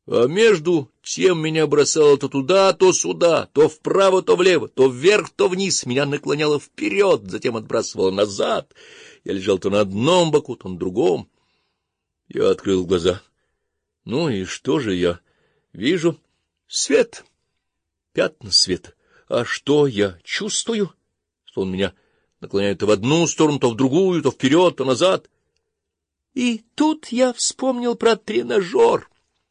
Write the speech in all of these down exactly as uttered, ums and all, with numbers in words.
А между тем меня бросало то туда, то сюда, то вправо, то влево, то вверх, то вниз, меня наклоняло вперед, затем отбрасывало назад. Я лежал то на одном боку, то на другом. Я открыл глаза. Ну и что же я вижу? Свет, пятна света. А что я чувствую? Что он меня наклоняет то в одну сторону, то в другую, то вперед, то назад. И тут я вспомнил про тренажер.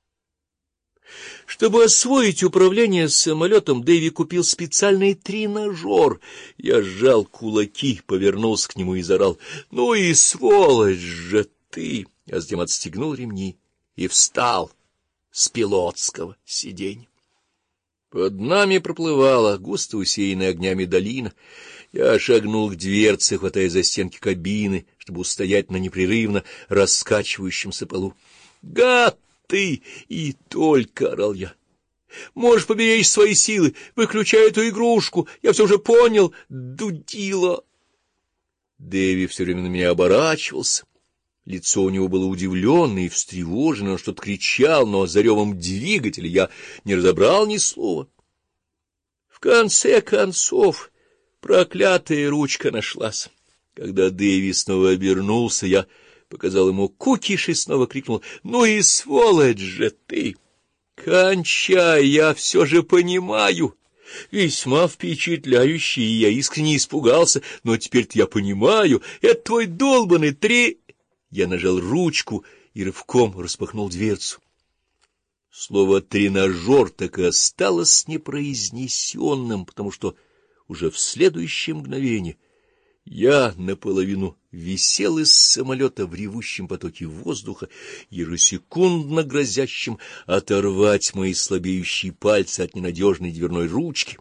Чтобы освоить управление самолетом, Дэви купил специальный тренажер. Я сжал кулаки, повернулся к нему и заорал: «Ну и сволочь же ты!» А затем отстегнул ремни и встал с пилотского сиденья. Под нами проплывала густо усеянная огнями долина. Я шагнул к дверце, хватая за стенки кабины, чтобы устоять на непрерывно раскачивающемся полу. «Гад ты!» — и только орал я. «Можешь поберечь свои силы, выключай эту игрушку, я все уже понял, дудила!» Дэви все время на меня оборачивался. Лицо у него было удивленное и встревоженное, он что-то кричал, но за ревом двигателя я не разобрал ни слова. В конце концов проклятая ручка нашлась. Когда Дэви снова обернулся, я показал ему кукиш и снова крикнул: «Ну и сволочь же ты! Кончай, я все же понимаю!» Весьма впечатляющий, и я искренне испугался, но теперь-то я понимаю, это твой долбанный три... Я нажал ручку и рывком распахнул дверцу. Слово «тренажер» так и осталось непроизнесенным, потому что уже в следующее мгновение я наполовину висел из самолета в ревущем потоке воздуха, ежесекундно грозящим оторвать мои слабеющие пальцы от ненадежной дверной ручки.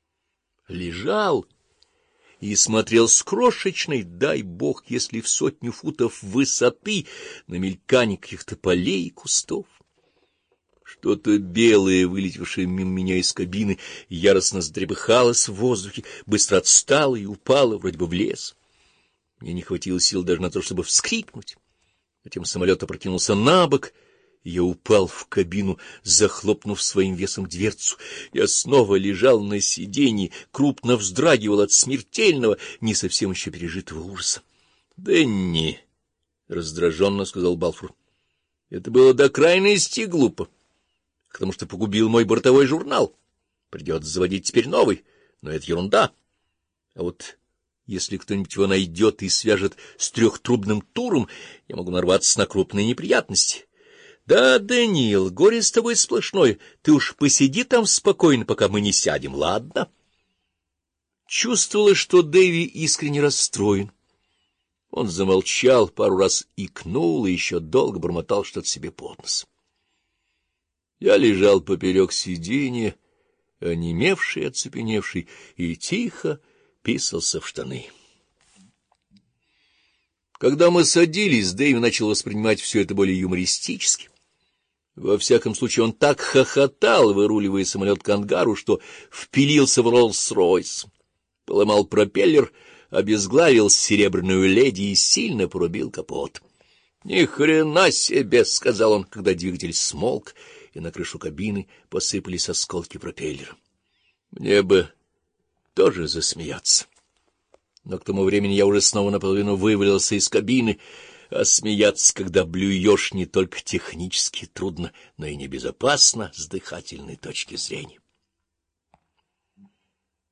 Лежал и смотрел с крошечной, дай бог, если в сотню футов высоты, на мелькание каких-то полей и кустов. Что-то белое, вылетевшее мимо меня из кабины, яростно затрепыхалось в воздухе, быстро отстало и упало, вроде бы в лес. Мне не хватило сил даже на то, чтобы вскрикнуть. Затем самолет опрокинулся на бок, и я упал в кабину, захлопнув своим весом дверцу. Я снова лежал на сиденье, крупно вздрагивал от смертельного, не совсем еще пережитого ужаса. — Дэнни, — раздраженно сказал Балфур, — это было до крайности глупо, потому что погубил мой бортовой журнал. Придется заводить теперь новый, но это ерунда. А вот если кто-нибудь его найдет и свяжет с трехтрубным туром, я могу нарваться на крупные неприятности. Да, Дэниел, горе с тобой сплошное. Ты уж посиди там спокойно, пока мы не сядем, ладно? Чувствовалось, что Дэви искренне расстроен. Он замолчал, пару раз икнул и еще долго бормотал что-то себе под нос. Я лежал поперек сиденья, онемевший, оцепеневший, и тихо писался в штаны. Когда мы садились, Дэйв начал воспринимать все это более юмористически. Во всяком случае, он так хохотал, выруливая самолет к ангару, что впилился в Роллс-Ройс, поломал пропеллер, обезглавил серебряную леди и сильно порубил капот. — Ни хрена себе! — сказал он, когда двигатель смолк, и на крышу кабины посыпались осколки пропеллера. Мне бы тоже засмеяться. Но к тому времени я уже снова наполовину вывалился из кабины, а смеяться, когда блюешь, не только технически трудно, но и небезопасно с дыхательной точки зрения.